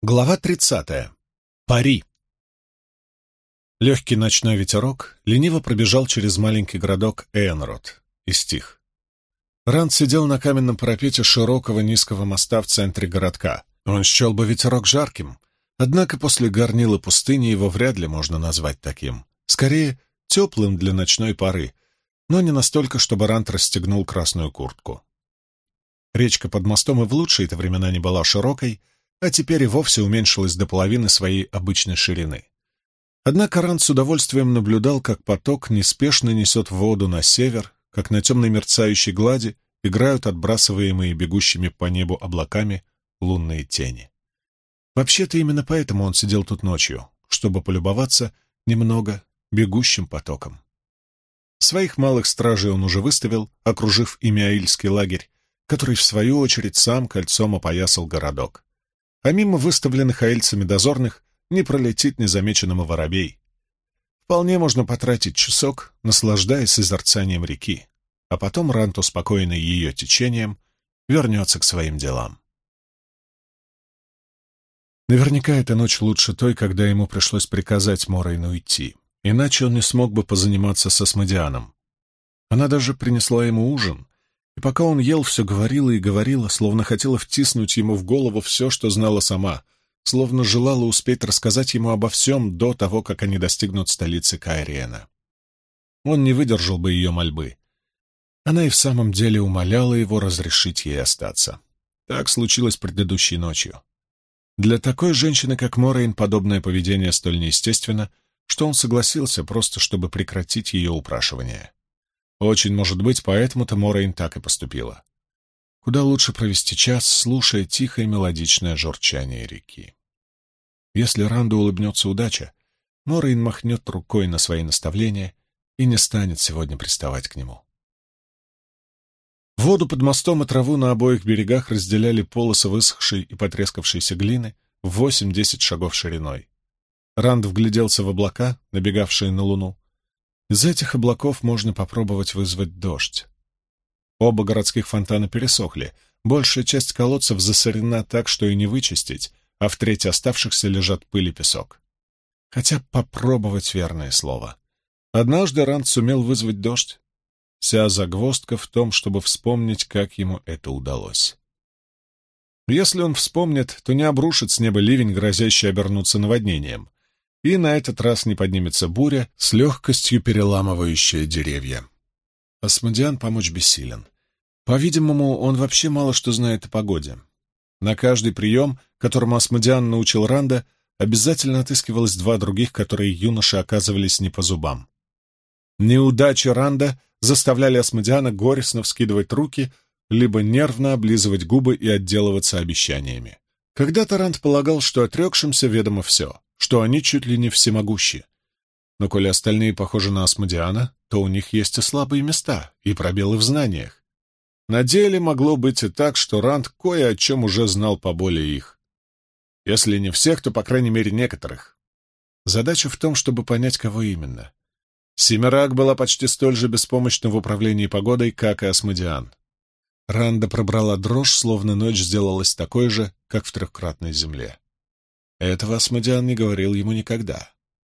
Глава 30. Пари. Легкий ночной ветерок лениво пробежал через маленький городок Эйнрод и стих. Ранд сидел на каменном парапете широкого низкого моста в центре городка. Он счел бы ветерок жарким, однако после горнила пустыни его вряд ли можно назвать таким. Скорее, теплым для ночной поры, но не настолько, чтобы Ранд расстегнул красную куртку. Речка под мостом и в лучшие-то времена не была широкой, а теперь и вовсе уменьшилась до половины своей обычной ширины. Однако Ранд с удовольствием наблюдал, как поток неспешно несет воду на север, как на темной мерцающей глади играют отбрасываемые бегущими по небу облаками лунные тени. Вообще-то именно поэтому он сидел тут ночью, чтобы полюбоваться немного бегущим потоком. Своих малых стражей он уже выставил, окружив ими Аильский лагерь, который, в свою очередь, сам кольцом опоясал городок. А мимо выставленных аильцами дозорных не пролетит незамеченным и воробей. Вполне можно потратить часок, наслаждаясь созерцанием реки, а потом Ранд, успокоенный ее течением, вернется к своим делам. Наверняка эта ночь лучше той, когда ему пришлось приказать Морейну уйти, иначе он не смог бы позаниматься с Асмодианом. Она даже принесла ему ужин, и пока он ел, все говорила и говорила, словно хотела втиснуть ему в голову все, что знала сама, словно желала успеть рассказать ему обо всем до того, как они достигнут столицы Каэриэна. Он не выдержал бы ее мольбы. Она и в самом деле умоляла его разрешить ей остаться. Так случилось предыдущей ночью. Для такой женщины, как Морейн, подобное поведение столь неестественно, что он согласился просто, чтобы прекратить ее упрашивание. Очень может быть, поэтому-то Морейн так и поступила. Куда лучше провести час, слушая тихое мелодичное журчание реки. Если Ранду улыбнется удача, Морейн махнет рукой на свои наставления и не станет сегодня приставать к нему. Воду под мостом и траву на обоих берегах разделяли полосы высохшей и потрескавшейся глины в 8-10 шагов шириной. Ранд вгляделся в облака, набегавшие на луну. Из этих облаков можно попробовать вызвать дождь. Оба городских фонтана пересохли, большая часть колодцев засорена так, что и не вычистить, а в трети оставшихся лежат пыль и песок. Хотя попробовать — верное слово. Однажды Ранд сумел вызвать дождь. Вся загвоздка в том, чтобы вспомнить, как ему это удалось. Если он вспомнит, то не обрушит с неба ливень, грозящий обернуться наводнением, и на этот раз не поднимется буря, с легкостью переламывающая деревья. Асмодиан помочь бессилен. По-видимому, он вообще мало что знает о погоде. На каждый прием, которому Асмодиан научил Ранда, обязательно отыскивалось два других, которые юноше оказывались не по зубам. Неудачи Ранда заставляли Асмодиана горестно вскидывать руки, либо нервно облизывать губы и отделываться обещаниями. Когда-то Ранд полагал, что отрекшимся ведомо все, что они чуть ли не всемогущи. Но коли остальные похожи на Асмодиана, то у них есть и слабые места, и пробелы в знаниях. На деле могло быть и так, что Ранд кое о чем уже знал поболее их. Если не всех, то, по крайней мере, некоторых. Задача в том, чтобы понять, кого именно. Семирак была почти столь же беспомощна в управлении погодой, как и Асмодиан. Ранда пробрала дрожь, словно ночь сделалась такой же, как в трехкратной земле. Этого Асмодиан не говорил ему никогда.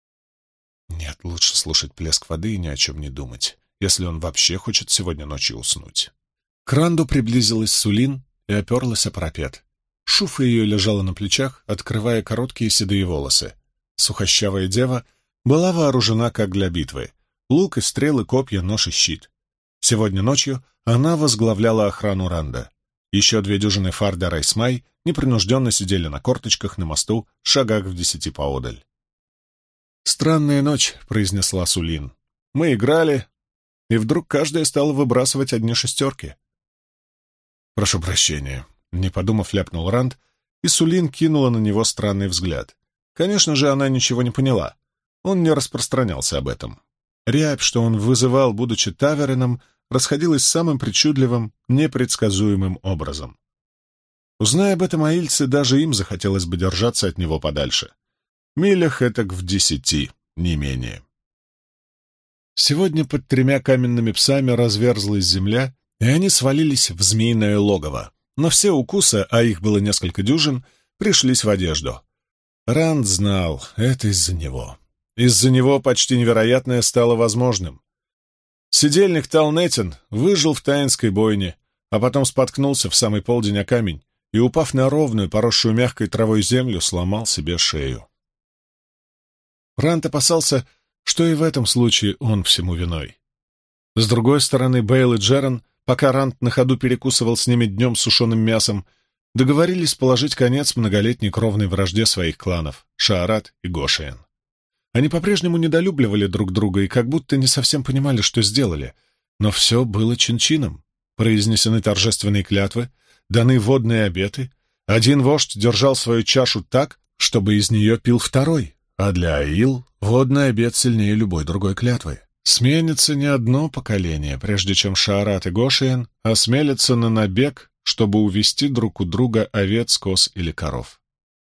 Нет, лучше слушать плеск воды и ни о чем не думать, если он вообще хочет сегодня ночью уснуть. К Ранду приблизилась Сулин и оперлась о парапет. Шуфа ее лежала на плечах, открывая короткие седые волосы. Сухощавая дева была вооружена как для битвы. Лук и стрелы, копья, нож и щит. Сегодня ночью она возглавляла охрану Ранда. Еще 2 дюжины Фарда Райсмай непринужденно сидели на корточках на мосту, шагах в 10 поодаль. «Странная ночь», — произнесла Сулин. «Мы играли, и вдруг каждая стала выбрасывать одни шестерки». «Прошу прощения», — не подумав, ляпнул Ранд, и Сулин кинула на него странный взгляд. Конечно же, она ничего не поняла. Он не распространялся об этом. Рябь, что он вызывал, будучи тавереном, расходилась самым причудливым, непредсказуемым образом. Узная об этом аильцы, даже им захотелось бы держаться от него подальше. Милях этак в 10, не менее. Сегодня под 3 каменными псами разверзлась земля, и они свалились в змеиное логово. Но все укусы, а их было несколько дюжин, пришлись в одежду. Ранд знал, это из-за него. Из-за него почти невероятное стало возможным. Сидельник Талнетин выжил в таинской бойне, а потом споткнулся в самый полдень о камень и, упав на ровную, поросшую мягкой травой землю, сломал себе шею. Ранд опасался, что и в этом случае он всему виной. С другой стороны, Бейл и Джеран, пока Ранд на ходу перекусывал с ними днем сушеным мясом, договорились положить конец многолетней кровной вражде своих кланов — Шаарат и Гошиен. Они по-прежнему недолюбливали друг друга и как будто не совсем понимали, что сделали, но все было чин-чином. Произнесены торжественные клятвы, даны водные обеты, один вождь держал свою чашу так, чтобы из нее пил второй, а для Аил водный обет сильнее любой другой клятвы. Сменится не одно поколение, прежде чем Шаарат и Гошиен осмелятся на набег, чтобы увести друг у друга овец, коз или коров.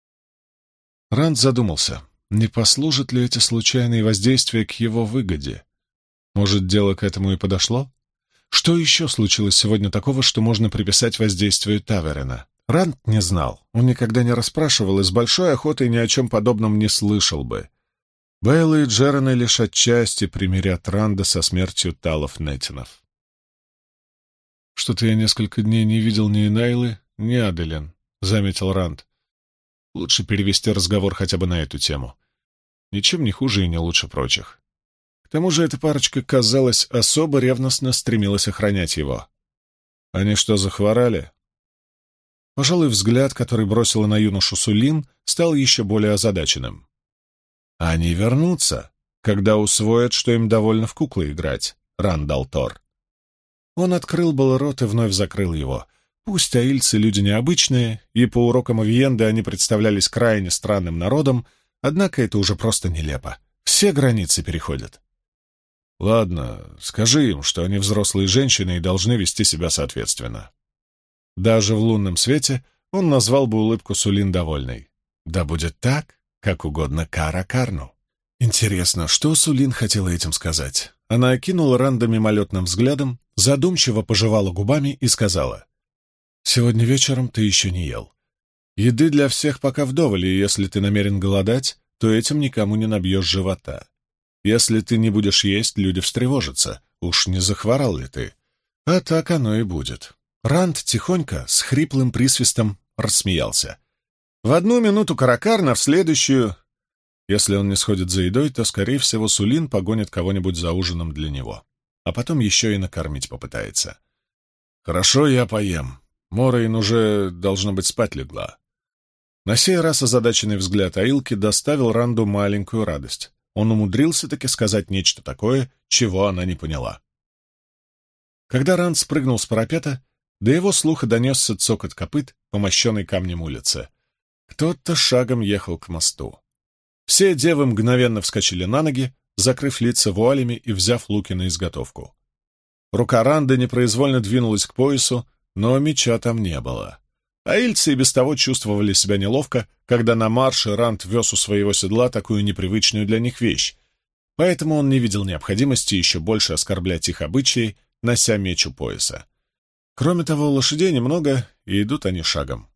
Ранд задумался, не послужат ли эти случайные воздействия к его выгоде. Может, дело к этому и подошло? Что еще случилось сегодня такого, что можно приписать воздействию Таверена? Ранд не знал, он никогда не расспрашивал и с большой охотой ни о чем подобном не слышал бы. Бейла и Джераны лишь отчасти примирят Ранда со смертью Талов Нетинов. «Что-то я несколько дней не видел ни Найлы, ни Аделен», — заметил Ранд. «Лучше перевести разговор хотя бы на эту тему. Ничем не хуже и не лучше прочих». К тому же эта парочка, казалось, особо ревностно стремилась охранять его. «Они что, захворали?» Пожалуй, взгляд, который бросила на юношу Сулин, стал еще более озадаченным. «Они вернутся, когда усвоят, что им довольно в куклы играть», — Ранд дал Тор. Он открыл был рот и вновь закрыл его. Пусть аильцы люди необычные, и по урокам Авиенды они представлялись крайне странным народом, однако это уже просто нелепо. Все границы переходят. «Ладно, скажи им, что они взрослые женщины и должны вести себя соответственно». Даже в лунном свете он назвал бы улыбку Сулин довольной. «Да будет так, как угодно Кара Карну». Интересно, что Сулин хотела этим сказать? Она окинула Ранда мимолетным взглядом, задумчиво пожевала губами и сказала: «Сегодня вечером ты еще не ел. Еды для всех пока вдоволь, и если ты намерен голодать, то этим никому не набьешь живота. Если ты не будешь есть, люди встревожатся. Уж не захворал ли ты? А так оно и будет». Ранд тихонько, с хриплым присвистом, рассмеялся. В одну минуту Каракарна, в следующую... Если он не сходит за едой, то, скорее всего, Сулин погонит кого-нибудь за ужином для него. А потом еще и накормить попытается. «Хорошо, я поем. Морейн уже, должно быть, спать легла». На сей раз озадаченный взгляд Аилки доставил Ранду маленькую радость. Он умудрился-таки сказать нечто такое, чего она не поняла. Когда Ранд спрыгнул с парапета, до его слуха донесся цокот копыт по мощенной камнем улице. Кто-то шагом ехал к мосту. Все девы мгновенно вскочили на ноги, закрыв лица вуалями и взяв луки на изготовку. Рука Ранда непроизвольно двинулась к поясу, но меча там не было. Аильцы и без того чувствовали себя неловко, когда на марше Ранд вез у своего седла такую непривычную для них вещь, поэтому он не видел необходимости еще больше оскорблять их обычаи, нося меч у пояса. Кроме того, лошадей немного, и идут они шагом.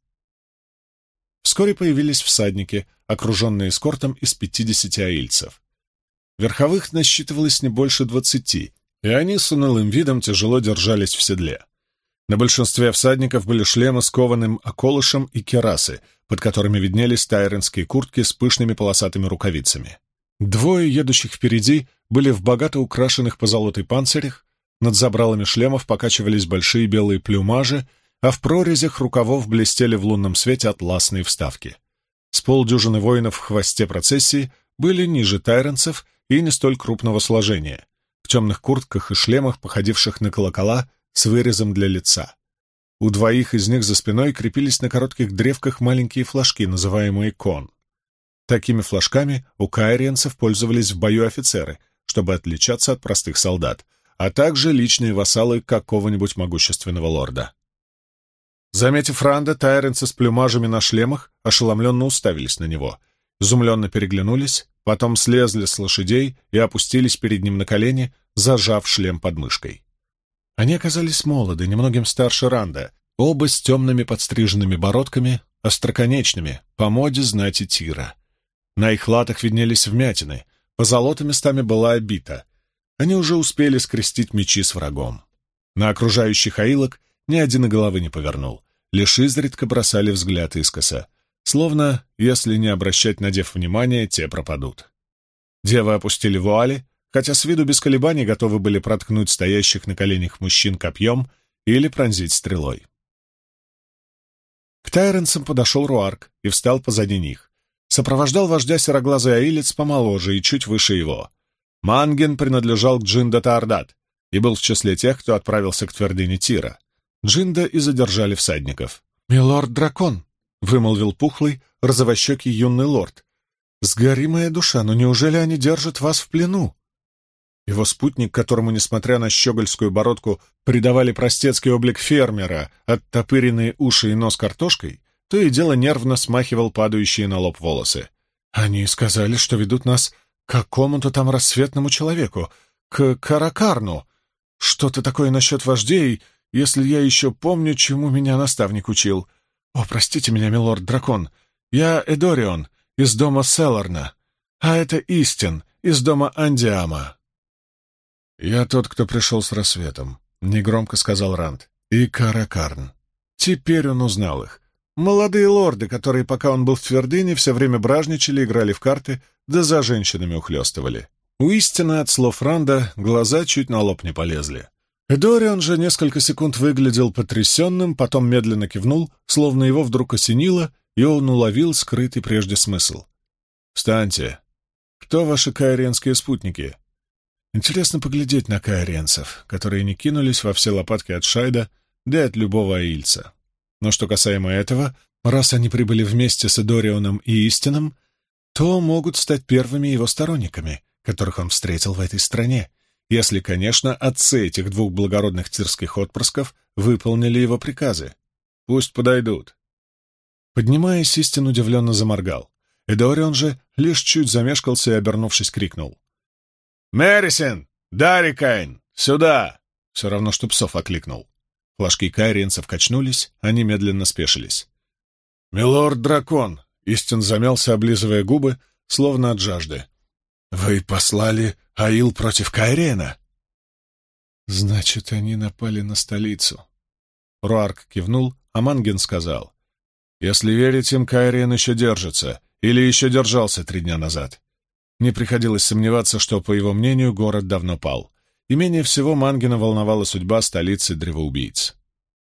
Вскоре появились всадники, окруженные эскортом из 50 аильцев. Верховых насчитывалось не больше 20, и они с унылым видом тяжело держались в седле. На большинстве всадников были шлемы с кованым околышем и кирасы, под которыми виднелись тайренские куртки с пышными полосатыми рукавицами. Двое, едущих впереди, были в богато украшенных позолотой панцирях, над забралами шлемов покачивались большие белые плюмажи, а в прорезях рукавов блестели в лунном свете атласные вставки. С полдюжины воинов в хвосте процессии были ниже тайренцев и не столь крупного сложения, в темных куртках и шлемах, походивших на колокола, с вырезом для лица. У двоих из них за спиной крепились на коротких древках маленькие флажки, называемые кон. Такими флажками у кайриенцев пользовались в бою офицеры, чтобы отличаться от простых солдат, а также личные вассалы какого-нибудь могущественного лорда. Заметив Ранда, тайренцы с плюмажами на шлемах ошеломленно уставились на него, изумленно переглянулись, потом слезли с лошадей и опустились перед ним на колени, зажав шлем под мышкой. Они оказались молоды, немногим старше Ранда, оба с темными подстриженными бородками, остроконечными, по моде знати Тира. На их латах виднелись вмятины, позолота местами была обита. Они уже успели скрестить мечи с врагом. На окружающих аилок ни один и головы не повернул, лишь изредка бросали взгляд искоса, словно, если не обращать на дев внимания, те пропадут. Девы опустили вуали, хотя с виду без колебаний готовы были проткнуть стоящих на коленях мужчин копьем или пронзить стрелой. К тайренцам подошел Руарк и встал позади них. Сопровождал вождя сероглазый аилец помоложе и чуть выше его. Манген принадлежал к Джинда Таордат и был в числе тех, кто отправился к твердыне Тира. Джинда и задержали всадников. «Милорд-дракон», — вымолвил пухлый, розовощекий юный лорд. «Сгори моя душа, но неужели они держат вас в плену?» Его спутник, которому, несмотря на щегольскую бородку, придавали простецкий облик фермера, оттопыренные уши и нос картошкой, то и дело нервно смахивал падающие на лоб волосы. «Они сказали, что ведут нас к какому-то там рассветному человеку, к Каракарну. Что-то такое насчет вождей, если я еще помню, чему меня наставник учил. О, простите меня, милорд-дракон, я Эдорион из дома Селарна, а это Истин из дома Андиама». «Я тот, кто пришел с рассветом», — негромко сказал Ранд. «И Каракарн». Теперь он узнал их. Молодые лорды, которые, пока он был в твердыне, все время бражничали, играли в карты, да за женщинами ухлёстывали. У Истина от слов Ранда глаза чуть на лоб не полезли. Эдорион же несколько секунд выглядел потрясенным, потом медленно кивнул, словно его вдруг осенило, и он уловил скрытый прежде смысл. «Встаньте. Кто ваши каиренские спутники?» Интересно поглядеть на каиренцев, которые не кинулись во все лопатки от Шайда, да и от любого аильца. Но что касаемо этого, раз они прибыли вместе с Эдорионом и Истином, то могут стать первыми его сторонниками, которых он встретил в этой стране, если, конечно, отцы этих двух благородных тирских отпрысков выполнили его приказы. Пусть подойдут. Поднимаясь, Истин удивленно заморгал. Эдорион же лишь чуть замешкался и, обернувшись, крикнул: «Мэрисин! Дарикайн! Сюда!» Все равно, что псов окликнул. Флажки кайренцев качнулись, они медленно спешились. «Милорд-дракон!» — Истин замялся, облизывая губы, словно от жажды. «Вы послали аил против Кайрена?» «Значит, они напали на столицу». Руарк кивнул, а Манген сказал: «Если верить им, Кайрен еще держится, или еще держался 3 дня назад». Не приходилось сомневаться, что, по его мнению, город давно пал, и менее всего Мангена волновала судьба столицы древоубийц.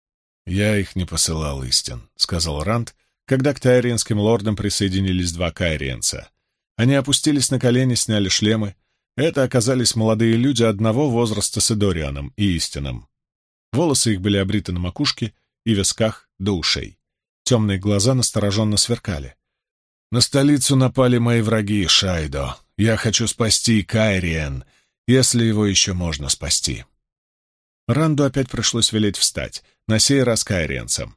«Я их не посылал, Истин», — сказал Ранд, когда к тайренским лордам присоединились 2 кайренца. Они опустились на колени, сняли шлемы. Это оказались молодые люди одного возраста с Эдорианом и Истином. Волосы их были обриты на макушке и висках до ушей. Темные глаза настороженно сверкали. «На столицу напали мои враги, Шайдо. Я хочу спасти Кайриен, если его еще можно спасти». Ранду опять пришлось велеть встать, на сей раз кайриенцам.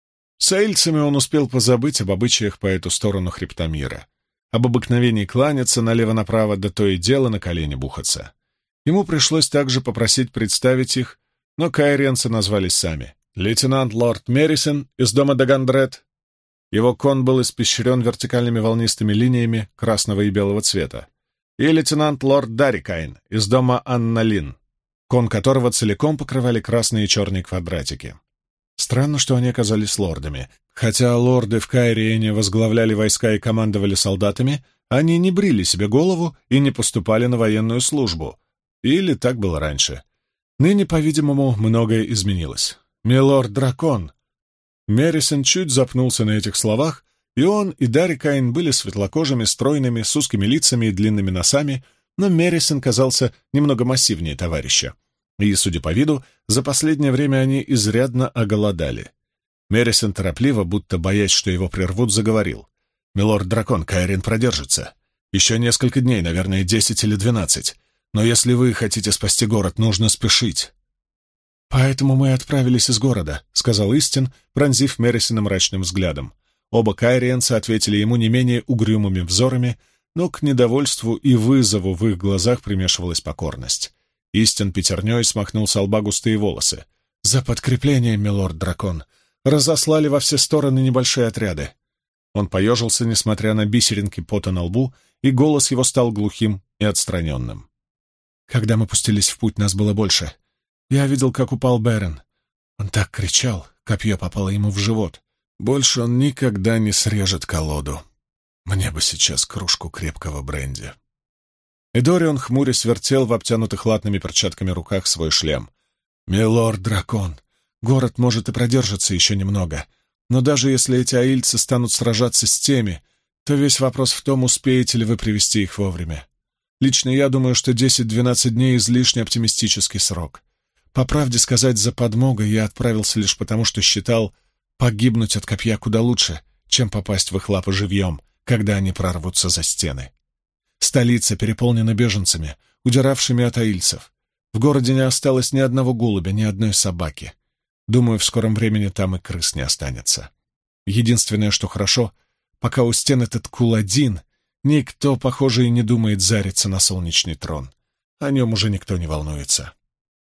С аильцами он успел позабыть об обычаях по эту сторону хребта мира, об обыкновении кланяться налево-направо, да то и дело на колени бухаться. Ему пришлось также попросить представить их, но кайриенцы назвались сами. Лейтенант лорд Мерисен из дома Дагандрет. Его кон был испещрен вертикальными волнистыми линиями красного и белого цвета. И лейтенант лорд Дарикайн из дома Анналин, кон которого целиком покрывали красные и черные квадратики. Странно, что они оказались лордами. Хотя лорды в Кайриене возглавляли войска и командовали солдатами, они не брили себе голову и не поступали на военную службу. Или так было раньше. Ныне, по-видимому, многое изменилось. «Милорд-дракон!» Мерисен чуть запнулся на этих словах, и он, и Дарикайн были светлокожими, стройными, с узкими лицами и длинными носами, но Мерисен казался немного массивнее товарища. И, судя по виду, за последнее время они изрядно оголодали. Мерисен торопливо, будто боясь, что его прервут, заговорил. «Милорд-дракон, Кайрен продержится. Еще несколько дней, наверное, 10 или 12. Но если вы хотите спасти город, нужно спешить». «Поэтому мы отправились из города», — сказал Истин, пронзив Мерисена мрачным взглядом. Оба кайриенца ответили ему не менее угрюмыми взорами, но к недовольству и вызову в их глазах примешивалась покорность. Истин пятерней смахнул со лба густые волосы. «За подкрепление, милорд-дракон! разослали во все стороны небольшие отряды. Он поежился, несмотря на бисеринки пота на лбу, и голос его стал глухим и отстраненным. Когда мы пустились в путь, нас было больше. Я видел, как упал Берен. Он так кричал, копье попало ему в живот. Больше он никогда не срежет колоду. Мне бы сейчас кружку крепкого бренди. Эдорион, хмурясь, вертел в обтянутых латными перчатками руках свой шлем. «Милорд-дракон, город может и продержится еще немного, но даже если эти аильцы станут сражаться с теми, то весь вопрос в том, успеете ли вы привести их вовремя. Лично я думаю, что 10-12 дней — излишне оптимистический срок. По правде сказать, за подмогой я отправился лишь потому, что считал погибнуть от копья куда лучше, чем попасть в их лапы живьем, когда они прорвутся за стены. Столица переполнена беженцами, удиравшими от аильцев. В городе не осталось ни одного голубя, ни одной собаки. Думаю, в скором времени там и крыс не останется. Единственное, что хорошо, пока у стен этот Куладин, никто, похоже, и не думает зариться на солнечный трон. О нем уже никто не волнуется.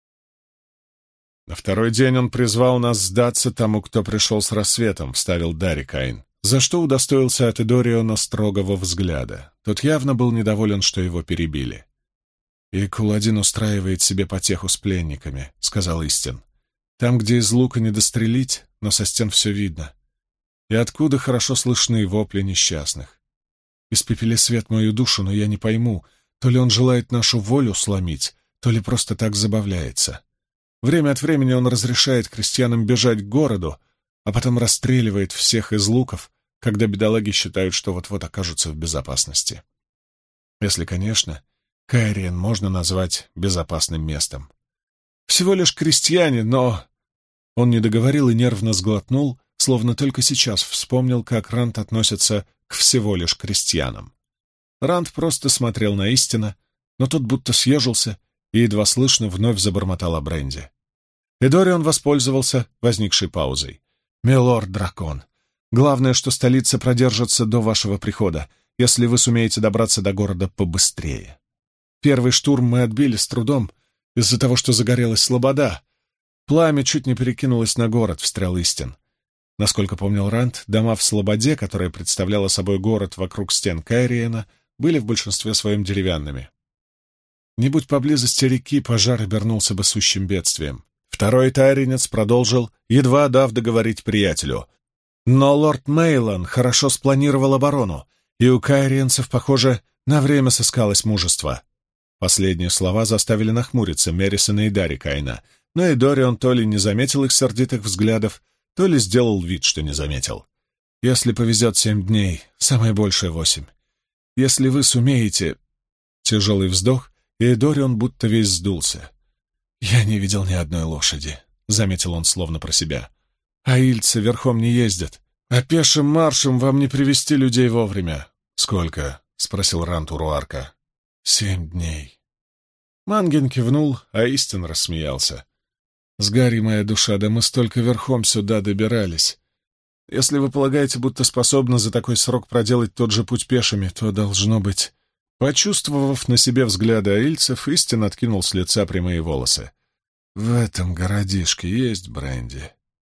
На второй день он призвал нас сдаться тому, кто пришел с рассветом, — вставил Даррикайн, за что удостоился от Эдориона строгого взгляда. Тот явно был недоволен, что его перебили. «И Куладин устраивает себе потеху с пленниками», — сказал Истин. «Там, где из лука не дострелить, но со стен все видно. И откуда хорошо слышны вопли несчастных. Испепели свет мою душу, но я не пойму, то ли он желает нашу волю сломить, то ли просто так забавляется. Время от времени он разрешает крестьянам бежать к городу, а потом расстреливает всех из луков, когда бедолаги считают, что вот-вот окажутся в безопасности. Если, конечно, Кайриен можно назвать безопасным местом. Всего лишь крестьяне, но...» Он не договорил и нервно сглотнул, словно только сейчас вспомнил, как Ранд относится к всего лишь крестьянам. Ранд просто смотрел на Истина, но тот будто съежился и едва слышно вновь забормотал о бренде. Эдорион воспользовался возникшей паузой. «Милорд-дракон, главное, что столица продержится до вашего прихода, если вы сумеете добраться до города побыстрее. Первый штурм мы отбили с трудом из-за того, что загорелась слобода. Пламя чуть не перекинулось на город», — встрял Истин. Насколько помнил Ранд, дома в Слободе, которая представляла собой город вокруг стен Кайриена, были в большинстве своем деревянными. Не будь поблизости реки, пожар обернулся бы сущим бедствием. Второй тайринец продолжил, едва дав договорить приятелю. «Но лорд Мейлон хорошо спланировал оборону, и у кайриенцев, похоже, на время сыскалось мужество». Последние слова заставили нахмуриться Меррисона и Даррикайна, но Эдорион то ли не заметил их сердитых взглядов, то ли сделал вид, что не заметил. «Если повезет 7 дней, самое большее 8. Если вы сумеете...» Тяжелый вздох, и Эдорион будто весь сдулся. «Я не видел ни одной лошади», — заметил он словно про себя. «Аильцы верхом не ездят, а пешим маршем вам не привести людей вовремя». «Сколько?» — спросил Ранд у Руарка. 7 дней». Манген кивнул, а Истин рассмеялся. «Сгори, моя душа, да мы столько верхом сюда добирались. Если вы полагаете, будто способны за такой срок проделать тот же путь пешими, то должно быть...» Почувствовав на себе взгляды аильцев, Истин откинул с лица прямые волосы. «В этом городишке есть бренди».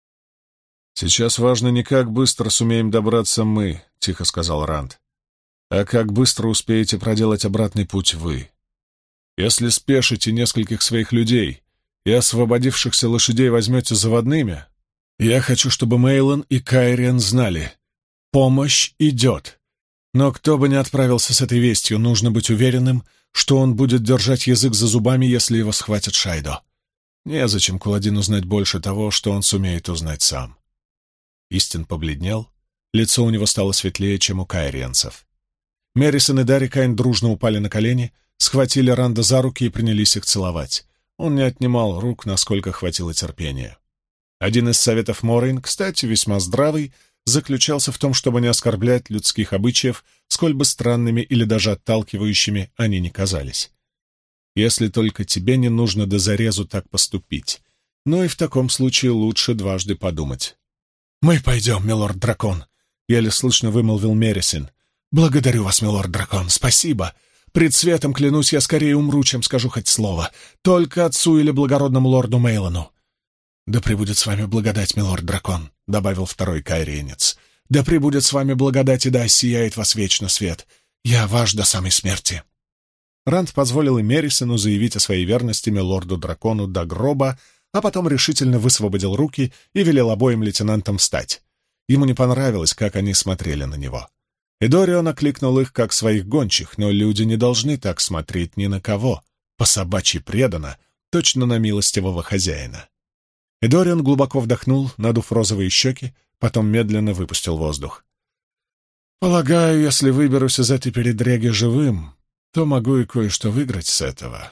«Сейчас важно не как быстро сумеем добраться мы», — тихо сказал Ранд, «а как быстро успеете проделать обратный путь вы. Если спешите нескольких своих людей и освободившихся лошадей возьмете заводными, я хочу, чтобы Мейлон и Кайриен знали. Помощь идет. Но кто бы ни отправился с этой вестью, нужно быть уверенным, что он будет держать язык за зубами, если его схватит Шайдо. Незачем Куладину знать больше того, что он сумеет узнать сам». Истин побледнел, лицо у него стало светлее, чем у кайриенцев. Меррисон и Даррикайн дружно упали на колени, схватили Ранда за руки и принялись их целовать. Он не отнимал рук, насколько хватило терпения. Один из советов Морейн, кстати, весьма здравый, заключался в том, чтобы не оскорблять людских обычаев, сколь бы странными или даже отталкивающими они ни казались. Если только тебе не нужно до зарезу так поступить. Но и в таком случае лучше дважды подумать. «Мы пойдем, милорд-дракон», — еле слышно вымолвил Меррисин. «Благодарю вас, милорд-дракон, спасибо. Пред светом, клянусь, я скорее умру, чем скажу хоть слово. Только отцу или благородному лорду Мейлону». «Да пребудет с вами благодать, милорд-дракон», — добавил второй кайриенец. «Да пребудет с вами благодать, и да сияет вас вечно свет. Я ваш до самой смерти». Ранд позволил и Мерисону заявить о своей верности милорду-дракону до гроба, а потом решительно высвободил руки и велел обоим лейтенантам встать. Ему не понравилось, как они смотрели на него. Эдорион окликнул их как своих гончих, но люди не должны так смотреть ни на кого. По-собачьи преданно, точно на милостивого хозяина. Эдорион глубоко вдохнул, надув розовые щеки, потом медленно выпустил воздух. «Полагаю, если выберусь из этой передряги живым, то могу и кое-что выиграть с этого.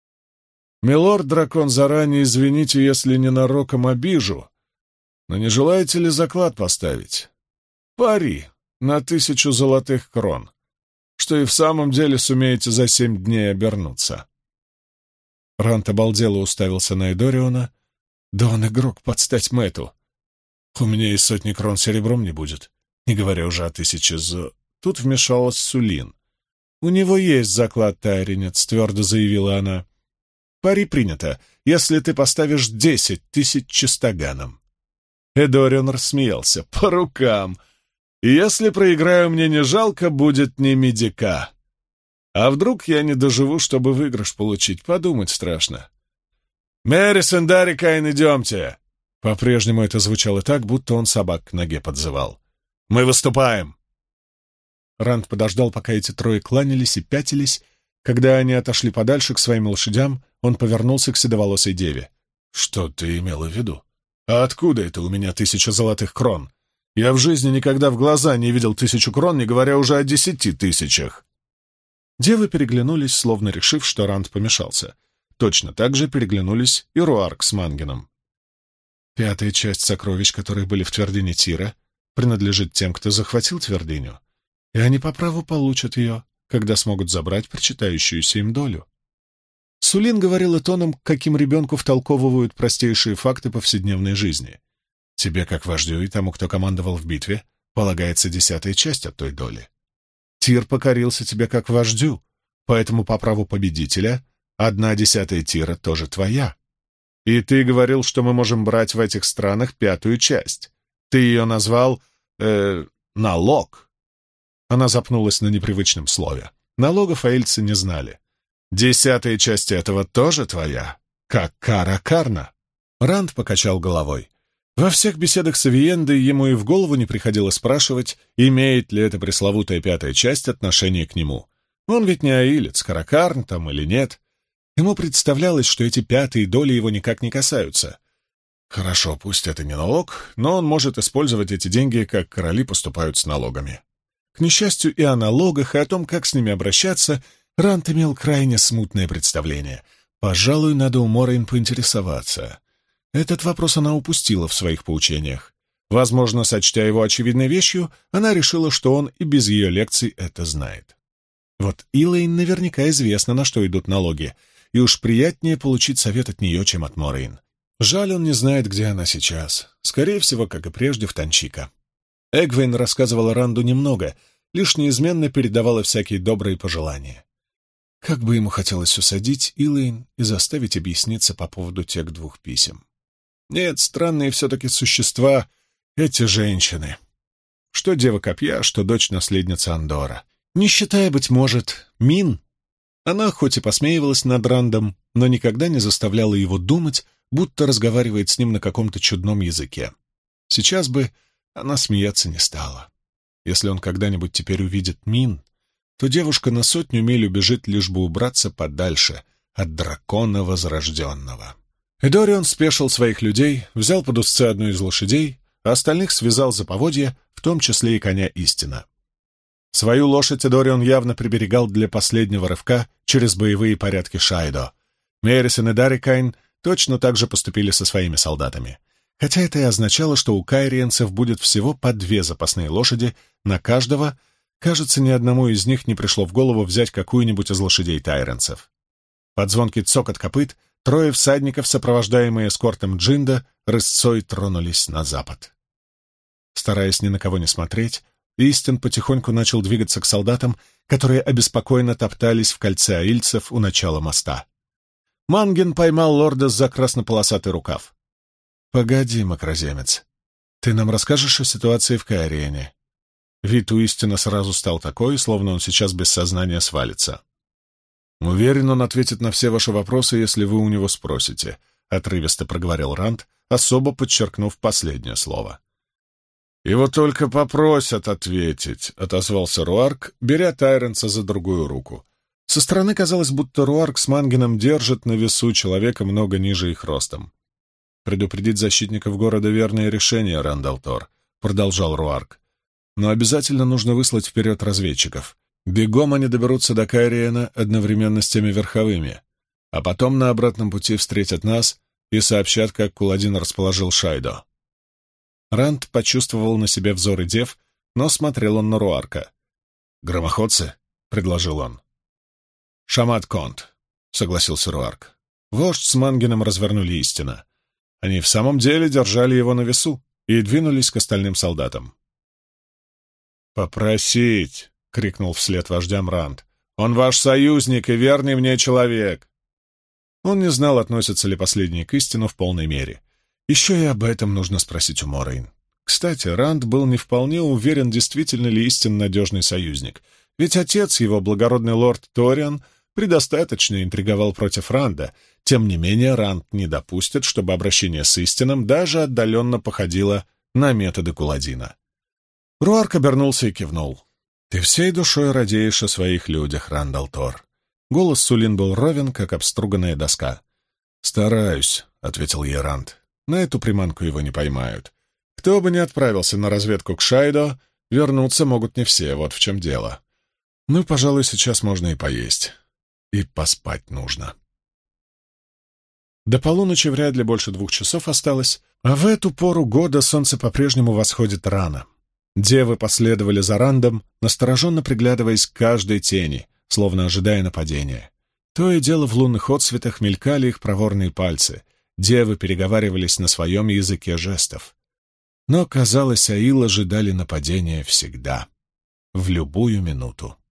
Милорд-дракон, заранее извините, если ненароком обижу, но не желаете ли заклад поставить? Пари на 1000 золотых крон, что и в самом деле сумеете за 7 дней обернуться». Рант обалдело уставился на Эдориона. «Да он игрок под стать Мэтту. У меня и 100 крон серебром не будет, не говоря уже о 1000 Тут вмешалась Сулин. «У него есть заклад, тайренец», — твердо заявила она. «Пари принято, если ты поставишь 10 000 чистоганом». Эдорион рассмеялся. «По рукам! И если проиграю, мне не жалко будет ни медика. А вдруг я не доживу, чтобы выигрыш получить? Подумать страшно». «Мерисон, Дарикайн, идемте!» По-прежнему это звучало так, будто он собак к ноге подзывал. «Мы выступаем!» Ранд подождал, пока эти трое кланялись и пятились. Когда они отошли подальше к своим лошадям, он повернулся к седоволосой деве. «Что ты имела в виду? А откуда это у меня 1000 золотых крон? Я в жизни никогда в глаза не видел 1000 крон, не говоря уже о 10 000». Девы переглянулись, словно решив, что Ранд помешался. Точно так же переглянулись и Руарк с Мангеном. 5-я часть сокровищ, которые были в твердыне Тира, принадлежит тем, кто захватил твердыню, и они по праву получат ее, когда смогут забрать причитающуюся им долю. Сулин говорила тоном, каким ребенку втолковывают простейшие факты повседневной жизни. Тебе, как вождю и тому, кто командовал в битве, полагается 10-я часть от той доли. Тир покорился тебе как вождю, поэтому по праву победителя 1/10 Тира тоже твоя. И ты говорил, что мы можем брать в этих странах 5-ю часть. Ты ее назвал... налог. Она запнулась на непривычном слове. Налогов аильцы не знали. 10-я часть этого тоже твоя, как кара Карна. Ранд покачал головой. Во всех беседах с Авиендой ему и в голову не приходило спрашивать, имеет ли эта пресловутая 5-я часть отношение к нему. Он ведь не аилец, Каракарн там или нет. Ему представлялось, что эти 5-е доли его никак не касаются. Хорошо, пусть это не налог, но он может использовать эти деньги, как короли поступают с налогами. К несчастью, и о налогах, и о том, как с ними обращаться, Ранд имел крайне смутное представление. Пожалуй, надо у Морейн поинтересоваться. Этот вопрос она упустила в своих поучениях. Возможно, сочтя его очевидной вещью, она решила, что он и без ее лекций это знает. Вот Илэйн наверняка известно, на что идут налоги, и уж приятнее получить совет от нее, чем от Морейн. Жаль, он не знает, где она сейчас. Скорее всего, как и прежде, в Танчика. Эгвейн рассказывала Ранду немного, лишь неизменно передавала всякие добрые пожелания. Как бы ему хотелось усадить Илэйн и заставить объясниться по поводу тех 2 писем. Нет, странные все-таки существа эти женщины. Что Дева Копья, что дочь-наследница Андора. Не считая, быть может, Мин. Она хоть и посмеивалась над Рандом, но никогда не заставляла его думать, будто разговаривает с ним на каком-то чудном языке. Сейчас бы она смеяться не стала. Если он когда-нибудь теперь увидит Мин, то девушка на 100 миль убежит, лишь бы убраться подальше от дракона возрожденного. Эдорион спешил своих людей, взял под узцы одну из лошадей, а остальных связал за поводья, в том числе и коня Истина. Свою лошадь Эдорион явно приберегал для последнего рывка через боевые порядки Шайдо. Мерисон и Дарикайн точно так же поступили со своими солдатами. Хотя это и означало, что у кайриенцев будет всего по 2 запасные лошади на каждого. Кажется, ни одному из них не пришло в голову взять какую-нибудь из лошадей тайренцев. Под звонкий цокот копыт 3 всадников, сопровождаемые эскортом Джинда, рысцой тронулись на запад. Стараясь ни на кого не смотреть, Истин потихоньку начал двигаться к солдатам, которые обеспокоенно топтались в кольце аильцев у начала моста. Манген поймал лорда за краснополосатый рукав. «Погоди, макроземец, ты нам расскажешь о ситуации в Каириене?» Вид у Истина сразу стал такой, словно он сейчас без сознания свалится. «Уверен, он ответит на все ваши вопросы, если вы у него спросите», — отрывисто проговорил Ранд, особо подчеркнув последнее слово. «Его только попросят ответить», — отозвался Руарк, беря Тайренса за другую руку. Со стороны казалось, будто Руарк с Мангеном держит на весу человека много ниже их ростом. «Предупредить защитников города — верное решение, Рандал Тор», — продолжал Руарк. «Но обязательно нужно выслать вперед разведчиков. Бегом они доберутся до Каириена одновременно с теми верховыми, а потом на обратном пути встретят нас и сообщат, как Куладин расположил Шайдо». Ранд почувствовал на себе взоры дев, но смотрел он на Руарка. «Громоходцы?» — предложил он. «Шамат Конт», — согласился Руарк. Вождь с Мангеном развернули Истина. Они в самом деле держали его на весу и двинулись к остальным солдатам. «Попросить!» — крикнул вслед вождям Ранд. «Он ваш союзник и верный мне человек!» Он не знал, относятся ли последние к Истину в полной мере. Еще и об этом нужно спросить у Морейн. Кстати, Ранд был не вполне уверен, действительно ли Истин надежный союзник, ведь отец его, благородный лорд Ториан, предостаточно интриговал против Ранда. Тем не менее, Ранд не допустит, чтобы обращение с Истином даже отдаленно походило на методы Куладина. Руарк обернулся и кивнул. «Ты всей душой радеешь о своих людях, Рандал Тор». Голос Сулин был ровен, как обструганная доска. «Стараюсь», — ответил ей Ранд. «На эту приманку его не поймают. Кто бы ни отправился на разведку к Шайдо, вернуться могут не все, вот в чем дело. Ну, пожалуй, сейчас можно и поесть. И поспать нужно». До полуночи вряд ли больше 2 часов осталось, а в эту пору года солнце по-прежнему восходит рано. Девы последовали за Рандом, настороженно приглядываясь к каждой тени, словно ожидая нападения. То и дело в лунных отсветах мелькали их проворные пальцы. Девы переговаривались на своем языке жестов. Но, казалось, Аил ожидали нападения всегда, в любую минуту.